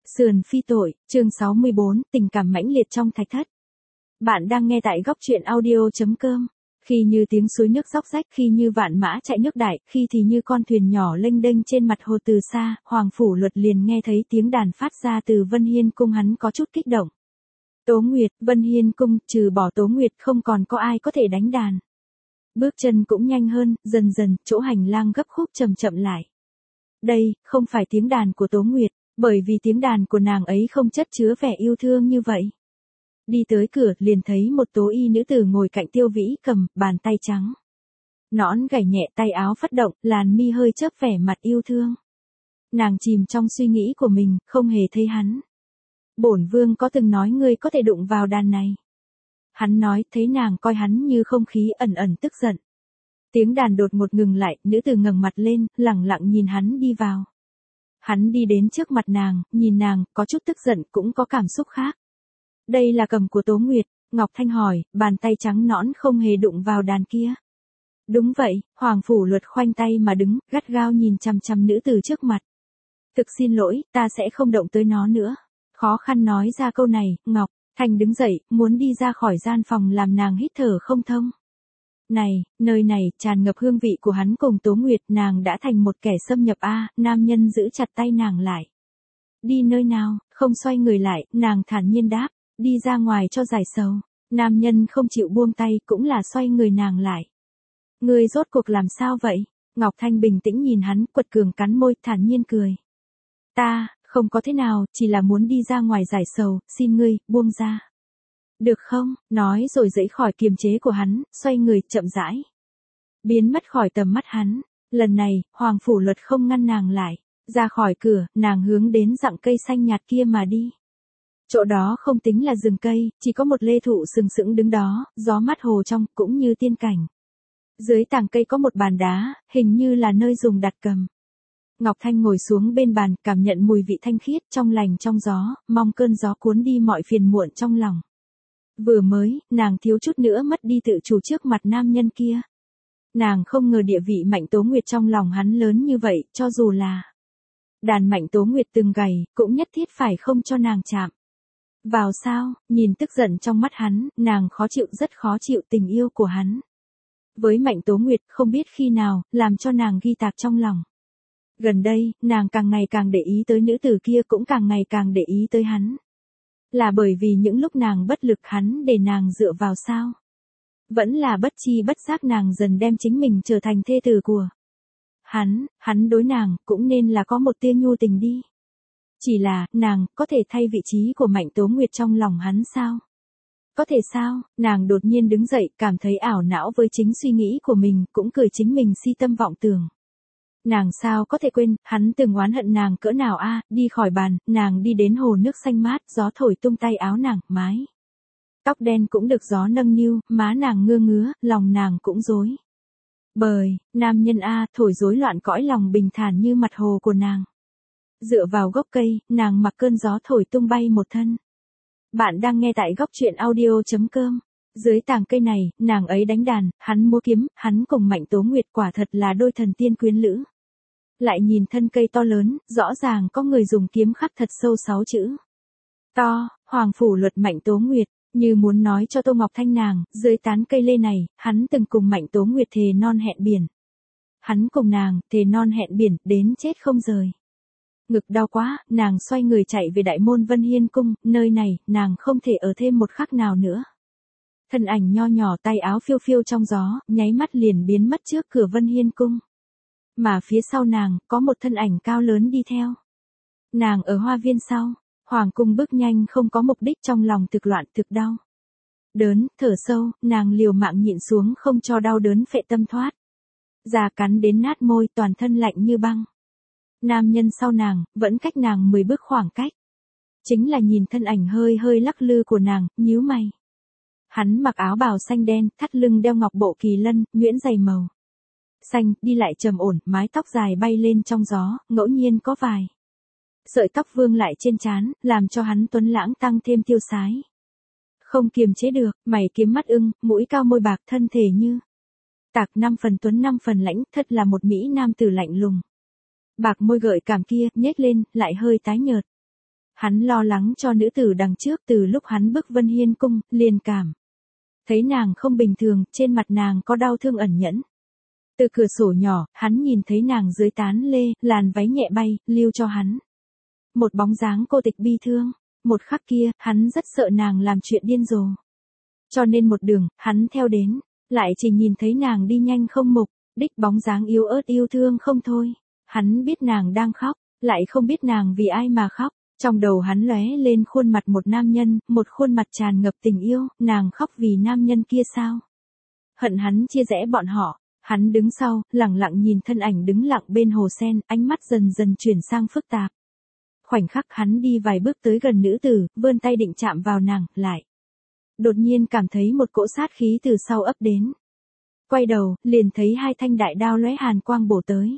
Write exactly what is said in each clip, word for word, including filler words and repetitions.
Sườn phi tội, chương sáu mươi bốn, tình cảm mãnh liệt trong thạch thất. Bạn đang nghe tại góc truyện audio.com. Khi như tiếng suối nước róc rách, khi như vạn mã chạy nước đại, khi thì như con thuyền nhỏ lênh đênh trên mặt hồ từ xa, Hoàng Phủ Luật liền nghe thấy tiếng đàn phát ra từ Vân Hiên Cung, hắn có chút kích động. Tố Nguyệt, Vân Hiên Cung, trừ bỏ Tố Nguyệt không còn có ai có thể đánh đàn. Bước chân cũng nhanh hơn, dần dần, chỗ hành lang gấp khúc chậm chậm lại. Đây, không phải tiếng đàn của Tố Nguyệt, bởi vì tiếng đàn của nàng ấy không chất chứa vẻ yêu thương như vậy. Đi tới cửa, liền thấy một tố y nữ tử ngồi cạnh Tiêu Vĩ Cầm, bàn tay trắng. Nõn gảy nhẹ, tay áo phất động, làn mi hơi chớp vẻ mặt yêu thương. Nàng chìm trong suy nghĩ của mình, không hề thấy hắn. Bổn vương có từng nói ngươi có thể đụng vào đàn này. Hắn nói, thấy nàng coi hắn như không khí, ẩn ẩn tức giận. Tiếng đàn đột ngột ngừng lại, nữ tử ngẩng mặt lên, lẳng lặng nhìn hắn đi vào. Hắn đi đến trước mặt nàng, nhìn nàng, có chút tức giận, cũng có cảm xúc khác. Đây là cầm của Tố Nguyệt, Ngọc Thanh hỏi, bàn tay trắng nõn không hề đụng vào đàn kia. Đúng vậy, Hoàng Phủ Luật khoanh tay mà đứng, gắt gao nhìn chằm chằm nữ tử trước mặt. Thực xin lỗi, ta sẽ không động tới nó nữa. Khó khăn nói ra câu này, Ngọc Thanh đứng dậy, muốn đi ra khỏi gian phòng làm nàng hít thở không thông. Này, nơi này, tràn ngập hương vị của hắn cùng Tố Nguyệt, nàng đã thành một kẻ xâm nhập a. Nam nhân giữ chặt tay nàng lại. Đi nơi nào, không xoay người lại, nàng thản nhiên đáp, đi ra ngoài cho giải sầu. Nam nhân không chịu buông tay, cũng là xoay người nàng lại. Ngươi rốt cuộc làm sao vậy? Ngọc Thanh bình tĩnh nhìn hắn, quật cường cắn môi, thản nhiên cười. Ta, không có thế nào, chỉ là muốn đi ra ngoài giải sầu, xin ngươi, buông ra. Được không, nói rồi dãy khỏi kiềm chế của hắn, xoay người, chậm rãi. Biến mất khỏi tầm mắt hắn. Lần này, Hoàng Phủ Luật không ngăn nàng lại. Ra khỏi cửa, nàng hướng đến rặng cây xanh nhạt kia mà đi. Chỗ đó không tính là rừng cây, chỉ có một lê thụ sừng sững đứng đó, gió mát hồ trong, cũng như tiên cảnh. Dưới tàng cây có một bàn đá, hình như là nơi dùng đặt cầm. Ngọc Thanh ngồi xuống bên bàn, cảm nhận mùi vị thanh khiết, trong lành trong gió, mong cơn gió cuốn đi mọi phiền muộn trong lòng. Vừa mới, nàng thiếu chút nữa mất đi tự chủ trước mặt nam nhân kia. Nàng không ngờ địa vị Mạnh Tố Nguyệt trong lòng hắn lớn như vậy, cho dù là đàn Mạnh Tố Nguyệt từng gầy, cũng nhất thiết phải không cho nàng chạm vào sao. Nhìn tức giận trong mắt hắn, nàng khó chịu, rất khó chịu tình yêu của hắn với Mạnh Tố Nguyệt, không biết khi nào, làm cho nàng ghi tạc trong lòng. Gần đây, nàng càng ngày càng để ý tới nữ tử kia, cũng càng ngày càng để ý tới hắn. Là bởi vì những lúc nàng bất lực hắn để nàng dựa vào sao? Vẫn là bất chi bất giác nàng dần đem chính mình trở thành thê tử của hắn, hắn đối nàng cũng nên là có một tia nhu tình đi. Chỉ là, nàng có thể thay vị trí của Mạnh Tố Nguyệt trong lòng hắn sao? Có thể sao? Nàng đột nhiên đứng dậy, cảm thấy ảo não với chính suy nghĩ của mình, cũng cười chính mình si tâm vọng tưởng. Nàng sao có thể quên, hắn từng oán hận nàng cỡ nào a. Đi khỏi bàn, nàng đi đến hồ nước xanh mát, gió thổi tung tay áo nàng, mái tóc đen cũng được gió nâng niu, má nàng ngưa ngứa, lòng nàng cũng rối bời. Nam nhân a, thổi rối loạn cõi lòng bình thản như mặt hồ của nàng. Dựa vào gốc cây, nàng mặc cơn gió thổi tung bay một thân. Bạn đang nghe tại góc truyện audio.com. Dưới tàng cây này, nàng ấy đánh đàn, hắn múa kiếm, hắn cùng Mạnh Tố Nguyệt quả thật là đôi thần tiên quyến lữ. Lại nhìn thân cây to lớn, rõ ràng có người dùng kiếm khắc thật sâu sáu chữ. To, Hoàng Phủ Luật Mạnh Tố Nguyệt, như muốn nói cho Tô Ngọc Thanh nàng, dưới tán cây lê này, hắn từng cùng Mạnh Tố Nguyệt thề non hẹn biển. Hắn cùng nàng, thề non hẹn biển, đến chết không rời. Ngực đau quá, nàng xoay người chạy về đại môn Vân Hiên Cung, nơi này, nàng không thể ở thêm một khắc nào nữa. Thân ảnh nho nhỏ, tay áo phiêu phiêu trong gió, nháy mắt liền biến mất trước cửa Vân Hiên Cung. Mà phía sau nàng, có một thân ảnh cao lớn đi theo. Nàng ở hoa viên sau, Hoàng cung bước nhanh không có mục đích, trong lòng thực loạn thực đau. Đớn, thở sâu, nàng liều mạng nhịn xuống không cho đau đớn phệ tâm thoát. Da cắn đến nát môi, toàn thân lạnh như băng. Nam nhân sau nàng, vẫn cách nàng mười bước khoảng cách. Chính là nhìn thân ảnh hơi hơi lắc lư của nàng, nhíu mày. Hắn mặc áo bào xanh đen, thắt lưng đeo ngọc bộ kỳ lân, nhuyễn giày màu xanh, đi lại trầm ổn, mái tóc dài bay lên trong gió, ngẫu nhiên có vài sợi tóc vương lại trên trán, làm cho hắn tuấn lãng tăng thêm tiêu sái. Không kiềm chế được, mày kiếm mắt ưng, mũi cao môi bạc, thân thể như tạc năm phần tuấn năm phần lãnh, thật là một mỹ nam tử lạnh lùng. Bạc môi gợi cảm kia, nhếch lên, lại hơi tái nhợt. Hắn lo lắng cho nữ tử đằng trước, từ lúc hắn bước Vân Hiên cung, liền cảm thấy nàng không bình thường, trên mặt nàng có đau thương ẩn nhẫn. Từ cửa sổ nhỏ, hắn nhìn thấy nàng dưới tán lê, làn váy nhẹ bay, lưu cho hắn một bóng dáng cô tịch bi thương. Một khắc kia, hắn rất sợ nàng làm chuyện điên rồ. Cho nên một đường, hắn theo đến, lại chỉ nhìn thấy nàng đi nhanh không mục đích, bóng dáng yếu ớt yêu thương không thôi. Hắn biết nàng đang khóc, lại không biết nàng vì ai mà khóc. Trong đầu hắn lóe lên khuôn mặt một nam nhân, một khuôn mặt tràn ngập tình yêu, nàng khóc vì nam nhân kia sao? Hận hắn chia rẽ bọn họ. Hắn đứng sau, lặng lặng nhìn thân ảnh đứng lặng bên hồ sen, ánh mắt dần dần chuyển sang phức tạp. Khoảnh khắc hắn đi vài bước tới gần nữ tử, vươn tay định chạm vào nàng, lại đột nhiên cảm thấy một cỗ sát khí từ sau ấp đến. Quay đầu, liền thấy hai thanh đại đao lóe hàn quang bổ tới.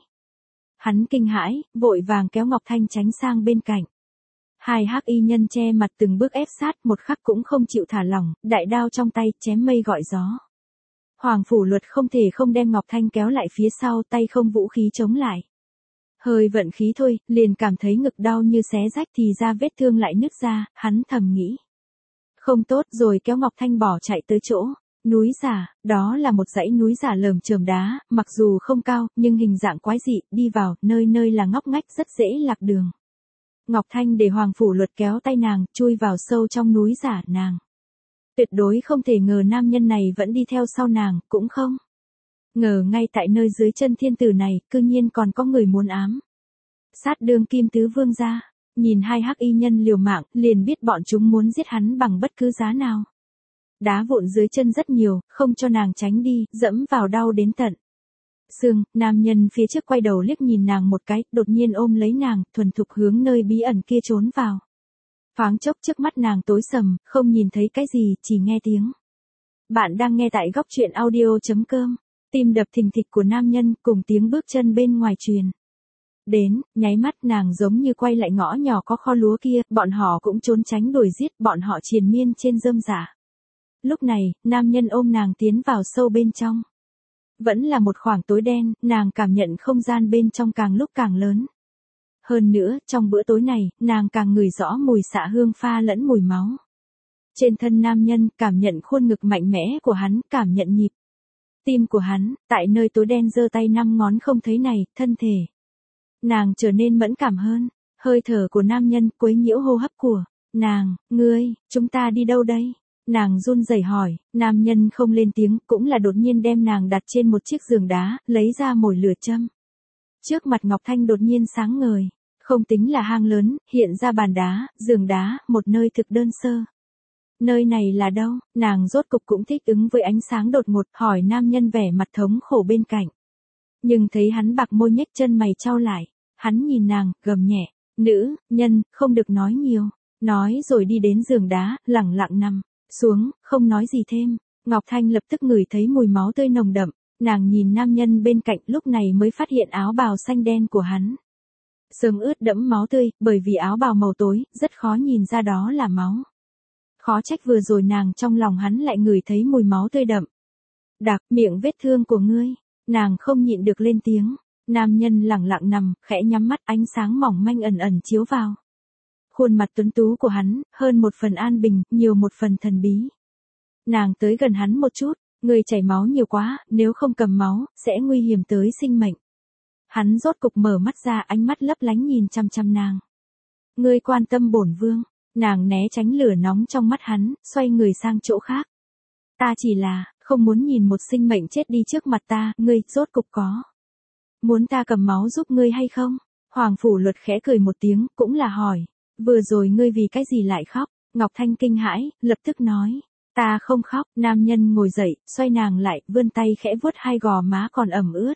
Hắn kinh hãi, vội vàng kéo Ngọc Thanh tránh sang bên cạnh. Hai hắc y nhân che mặt từng bước ép sát, một khắc cũng không chịu thả lỏng, đại đao trong tay, chém mây gọi gió. Hoàng Phủ Luật không thể không đem Ngọc Thanh kéo lại phía sau, tay không vũ khí chống lại. Hơi vận khí thôi, liền cảm thấy ngực đau như xé rách, thì ra vết thương lại nứt ra, hắn thầm nghĩ. Không tốt, rồi kéo Ngọc Thanh bỏ chạy tới chỗ núi giả. Đó là một dãy núi giả lởm chởm đá, mặc dù không cao, nhưng hình dạng quái dị, đi vào, nơi nơi là ngóc ngách, rất dễ lạc đường. Ngọc Thanh để Hoàng Phủ Luật kéo tay nàng, chui vào sâu trong núi giả, nàng tuyệt đối không thể ngờ nam nhân này vẫn đi theo sau nàng, cũng không ngờ ngay tại nơi dưới chân thiên tử này, cư nhiên còn có người muốn ám sát Đương Kim Tứ Vương gia. Nhìn hai hắc y nhân liều mạng, liền biết bọn chúng muốn giết hắn bằng bất cứ giá nào. Đá vụn dưới chân rất nhiều, không cho nàng tránh đi, dẫm vào đau đến tận xương. Nam nhân phía trước quay đầu liếc nhìn nàng một cái, đột nhiên ôm lấy nàng, thuần thục hướng nơi bí ẩn kia trốn vào. Thoáng chốc trước mắt nàng tối sầm, không nhìn thấy cái gì, chỉ nghe tiếng. Bạn đang nghe tại góc truyện audio chấm com. Tim đập thình thịch của nam nhân, cùng tiếng bước chân bên ngoài truyền đến, nháy mắt nàng giống như quay lại ngõ nhỏ có kho lúa kia, bọn họ cũng trốn tránh đuổi giết, bọn họ triền miên trên rơm rạ. Lúc này, nam nhân ôm nàng tiến vào sâu bên trong. Vẫn là một khoảng tối đen, nàng cảm nhận không gian bên trong càng lúc càng lớn. Hơn nữa, trong bữa tối này, nàng càng ngửi rõ mùi xạ hương pha lẫn mùi máu. Trên thân nam nhân, cảm nhận khuôn ngực mạnh mẽ của hắn, cảm nhận nhịp tim của hắn, tại nơi tối đen giơ tay năm ngón không thấy này, thân thể nàng trở nên mẫn cảm hơn. Hơi thở của nam nhân quấy nhiễu hô hấp của nàng. Ngươi, chúng ta đi đâu đây? Nàng run rẩy hỏi. Nam nhân không lên tiếng, cũng là đột nhiên đem nàng đặt trên một chiếc giường đá, lấy ra mồi lửa châm. Trước mặt Ngọc Thanh đột nhiên sáng ngời. Không tính là hang lớn, hiện ra bàn đá, giường đá, một nơi thực đơn sơ. Nơi này là đâu? Nàng rốt cục cũng thích ứng với ánh sáng đột ngột, hỏi nam nhân vẻ mặt thống khổ bên cạnh. Nhưng thấy hắn bạc môi nhếch chân mày chau lại. Hắn nhìn nàng, gầm nhẹ. Nữ, nhân, không được nói nhiều. Nói rồi đi đến giường đá, lẳng lặng nằm xuống, không nói gì thêm. Ngọc Thanh lập tức ngửi thấy mùi máu tươi nồng đậm. Nàng nhìn nam nhân bên cạnh, lúc này mới phát hiện áo bào xanh đen của hắn sớm ướt đẫm máu tươi, bởi vì áo bào màu tối, rất khó nhìn ra đó là máu. Khó trách vừa rồi nàng trong lòng hắn lại ngửi thấy mùi máu tươi đậm đặc. Miệng vết thương của ngươi. Nàng không nhịn được lên tiếng. Nam nhân lẳng lặng nằm, khẽ nhắm mắt, ánh sáng mỏng manh ẩn ẩn chiếu vào khuôn mặt tuấn tú của hắn, hơn một phần an bình, nhiều một phần thần bí. Nàng tới gần hắn một chút. Ngươi chảy máu nhiều quá, nếu không cầm máu, sẽ nguy hiểm tới sinh mệnh. Hắn rốt cục mở mắt ra, ánh mắt lấp lánh nhìn chăm chăm nàng. Ngươi quan tâm bổn vương. Nàng né tránh lửa nóng trong mắt hắn, xoay người sang chỗ khác. Ta chỉ là, không muốn nhìn một sinh mệnh chết đi trước mặt ta, ngươi, rốt cục có muốn ta cầm máu giúp ngươi hay không? Hoàng Phủ Luật khẽ cười một tiếng, cũng là hỏi. Vừa rồi ngươi vì cái gì lại khóc? Ngọc Thanh kinh hãi, lập tức nói. Ta không khóc. Nam nhân ngồi dậy, xoay nàng lại, vươn tay khẽ vuốt hai gò má còn ẩm ướt.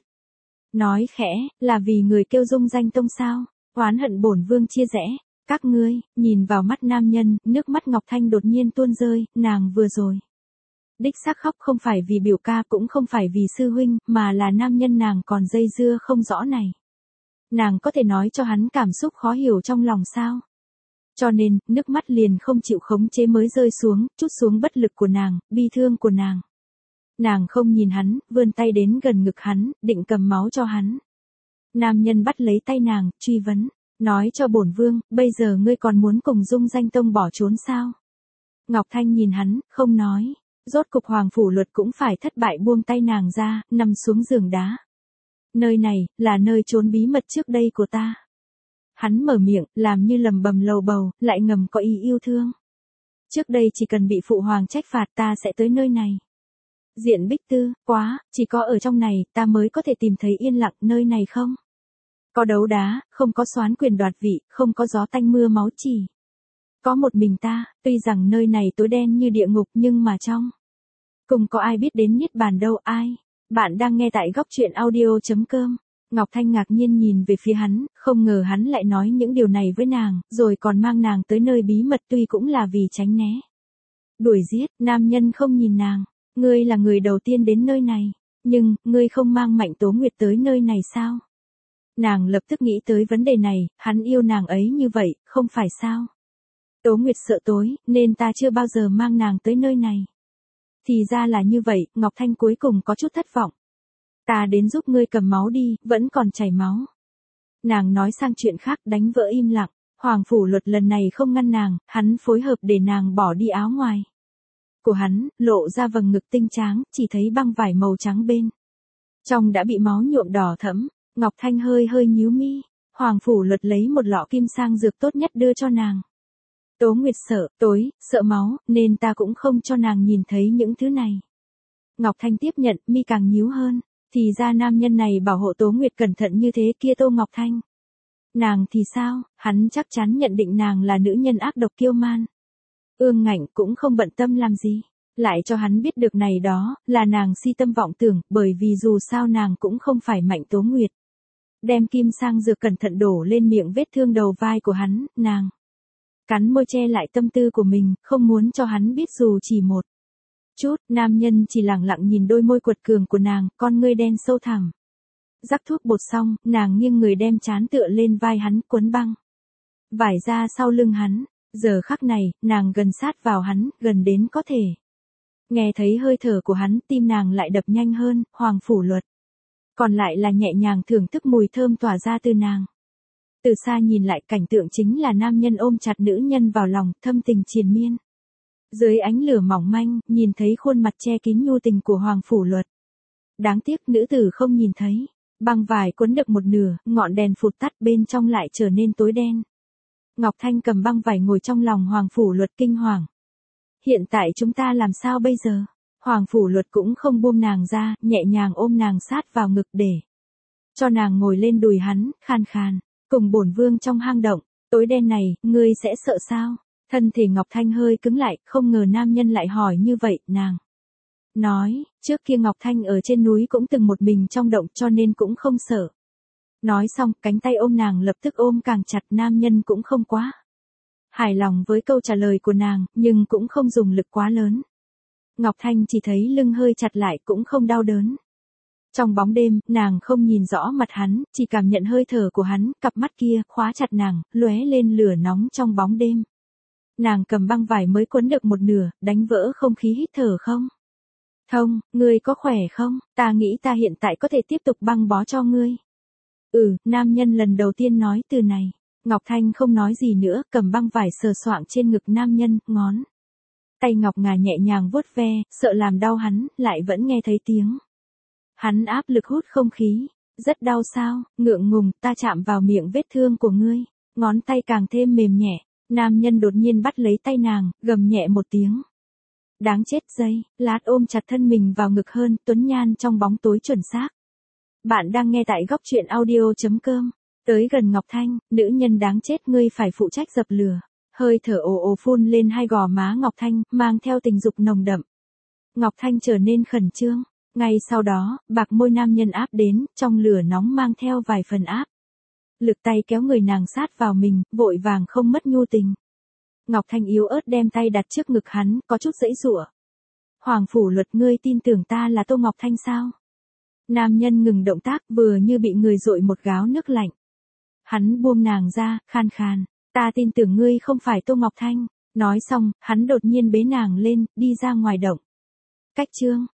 Nói khẽ, là vì người kêu Dung Danh Tông sao? Oán hận bổn vương chia rẽ các ngươi. Nhìn vào mắt nam nhân, nước mắt Ngọc Thanh đột nhiên tuôn rơi. Nàng vừa rồi đích xác khóc không phải vì biểu ca, cũng không phải vì sư huynh, mà là nam nhân nàng còn dây dưa không rõ này. Nàng có thể nói cho hắn cảm xúc khó hiểu trong lòng sao? Cho nên, nước mắt liền không chịu khống chế mới rơi xuống, trút xuống bất lực của nàng, bi thương của nàng. Nàng không nhìn hắn, vươn tay đến gần ngực hắn, định cầm máu cho hắn. Nam nhân bắt lấy tay nàng, truy vấn. Nói cho bổn vương, bây giờ ngươi còn muốn cùng Dung Danh Tông bỏ trốn sao? Ngọc Thanh nhìn hắn, không nói. Rốt cục Hoàng Phủ Luật cũng phải thất bại buông tay nàng ra, nằm xuống giường đá. Nơi này, là nơi trốn bí mật trước đây của ta. Hắn mở miệng, làm như lầm bầm lầu bầu, lại ngầm có ý yêu thương. Trước đây chỉ cần bị phụ hoàng trách phạt ta sẽ tới nơi này. Diện Bích Tư, quá, chỉ có ở trong này ta mới có thể tìm thấy yên lặng nơi này không? Có đấu đá, không có soán quyền đoạt vị, không có gió tanh mưa máu chỉ. Có một mình ta, tuy rằng nơi này tối đen như địa ngục nhưng mà trong. Cùng có ai biết đến Niết Bàn đâu ai? Bạn đang nghe tại góc truyện audio.com. Ngọc Thanh ngạc nhiên nhìn về phía hắn, không ngờ hắn lại nói những điều này với nàng, rồi còn mang nàng tới nơi bí mật tuy cũng là vì tránh né. Đuổi giết, nam nhân không nhìn nàng. Ngươi là người đầu tiên đến nơi này, nhưng, ngươi không mang Mạnh Tố Nguyệt tới nơi này sao? Nàng lập tức nghĩ tới vấn đề này, hắn yêu nàng ấy như vậy, không phải sao? Tố Nguyệt sợ tối, nên ta chưa bao giờ mang nàng tới nơi này. Thì ra là như vậy, Ngọc Thanh cuối cùng có chút thất vọng. Ta đến giúp ngươi cầm máu đi, vẫn còn chảy máu. Nàng nói sang chuyện khác đánh vỡ im lặng, Hoàng Phủ Luật lần này không ngăn nàng, hắn phối hợp để nàng bỏ đi áo ngoài. Của hắn, lộ ra vầng ngực tinh tráng, chỉ thấy băng vải màu trắng bên. Trong đã bị máu nhuộm đỏ thẫm, Ngọc Thanh hơi hơi nhíu mi, Hoàng Phủ Luật lấy một lọ kim sang dược tốt nhất đưa cho nàng. Tố Nguyệt sợ, tối, sợ máu, nên ta cũng không cho nàng nhìn thấy những thứ này. Ngọc Thanh tiếp nhận, mi càng nhíu hơn, thì ra nam nhân này bảo hộ Tố Nguyệt cẩn thận như thế kia Tô Ngọc Thanh. Nàng thì sao, hắn chắc chắn nhận định nàng là nữ nhân ác độc kiêu man. Ương Ngạnh cũng không bận tâm làm gì, lại cho hắn biết được này đó, là nàng si tâm vọng tưởng, bởi vì dù sao nàng cũng không phải Mạnh Tố Nguyệt. Đem kim sang dược cẩn thận đổ lên miệng vết thương đầu vai của hắn, nàng cắn môi che lại tâm tư của mình, không muốn cho hắn biết dù chỉ một chút, nam nhân chỉ lặng lặng nhìn đôi môi quật cường của nàng, con ngươi đen sâu thẳm. Rắc thuốc bột xong, nàng nghiêng người đem trán tựa lên vai hắn, quấn băng vải ra sau lưng hắn. Giờ khắc này, nàng gần sát vào hắn, gần đến có thể nghe thấy hơi thở của hắn, tim nàng lại đập nhanh hơn. Hoàng Phủ Luật còn lại là nhẹ nhàng thưởng thức mùi thơm tỏa ra từ nàng. Từ xa nhìn lại, cảnh tượng chính là nam nhân ôm chặt nữ nhân vào lòng, thâm tình triền miên. Dưới ánh lửa mỏng manh, nhìn thấy khuôn mặt che kín nhu tình của Hoàng Phủ Luật. Đáng tiếc nữ tử không nhìn thấy, băng vải quấn được một nửa, ngọn đèn phụt tắt, bên trong lại trở nên tối đen. Ngọc Thanh cầm băng vải ngồi trong lòng Hoàng Phủ Luật kinh hoàng. Hiện tại chúng ta làm sao bây giờ? Hoàng Phủ Luật cũng không buông nàng ra, nhẹ nhàng ôm nàng sát vào ngực để cho nàng ngồi lên đùi hắn, khan khan. Cùng bổn vương trong hang động, tối đen này, ngươi sẽ sợ sao? Thân thể Ngọc Thanh hơi cứng lại, không ngờ nam nhân lại hỏi như vậy, nàng nói, trước kia Ngọc Thanh ở trên núi cũng từng một mình trong động cho nên cũng không sợ. Nói xong, cánh tay ôm nàng lập tức ôm càng chặt, nam nhân cũng không quá hài lòng với câu trả lời của nàng, nhưng cũng không dùng lực quá lớn. Ngọc Thanh chỉ thấy lưng hơi chặt lại, cũng không đau đớn. Trong bóng đêm, nàng không nhìn rõ mặt hắn, chỉ cảm nhận hơi thở của hắn, cặp mắt kia, khóa chặt nàng, lóe lên lửa nóng trong bóng đêm. Nàng cầm băng vải mới quấn được một nửa, đánh vỡ không khí hít thở không? Thông, ngươi có khỏe không? Ta nghĩ ta hiện tại có thể tiếp tục băng bó cho ngươi. Ừ, nam nhân lần đầu tiên nói từ này. Ngọc Thanh không nói gì nữa, cầm băng vải sờ soạng trên ngực nam nhân, ngón tay ngọc ngà nhẹ nhàng vuốt ve, sợ làm đau hắn, lại vẫn nghe thấy tiếng hắn áp lực hút không khí. Rất đau sao? Ngượng ngùng, ta chạm vào miệng vết thương của ngươi. Ngón tay càng thêm mềm nhẹ. Nam nhân đột nhiên bắt lấy tay nàng, gầm nhẹ một tiếng. Đáng chết dây, lát ôm chặt thân mình vào ngực hơn, tuấn nhan trong bóng tối chuẩn xác. Bạn đang nghe tại góc truyện audio.com. Tới gần Ngọc Thanh, nữ nhân đáng chết, ngươi phải phụ trách dập lửa. Hơi thở ồ ồ phun lên hai gò má Ngọc Thanh, mang theo tình dục nồng đậm. Ngọc Thanh trở nên khẩn trương. Ngay sau đó, bạc môi nam nhân áp đến, trong lửa nóng mang theo vài phần áp lực, tay kéo người nàng sát vào mình, vội vàng không mất nhu tình. Ngọc Thanh yếu ớt đem tay đặt trước ngực hắn, có chút giãy giụa. Hoàng Phủ Luật, ngươi tin tưởng ta là Tô Ngọc Thanh sao? Nam nhân ngừng động tác, vừa như bị người dội một gáo nước lạnh. Hắn buông nàng ra, khan khan, ta tin tưởng ngươi không phải Tô Ngọc Thanh. Nói xong, hắn đột nhiên bế nàng lên, đi ra ngoài động. Cách chương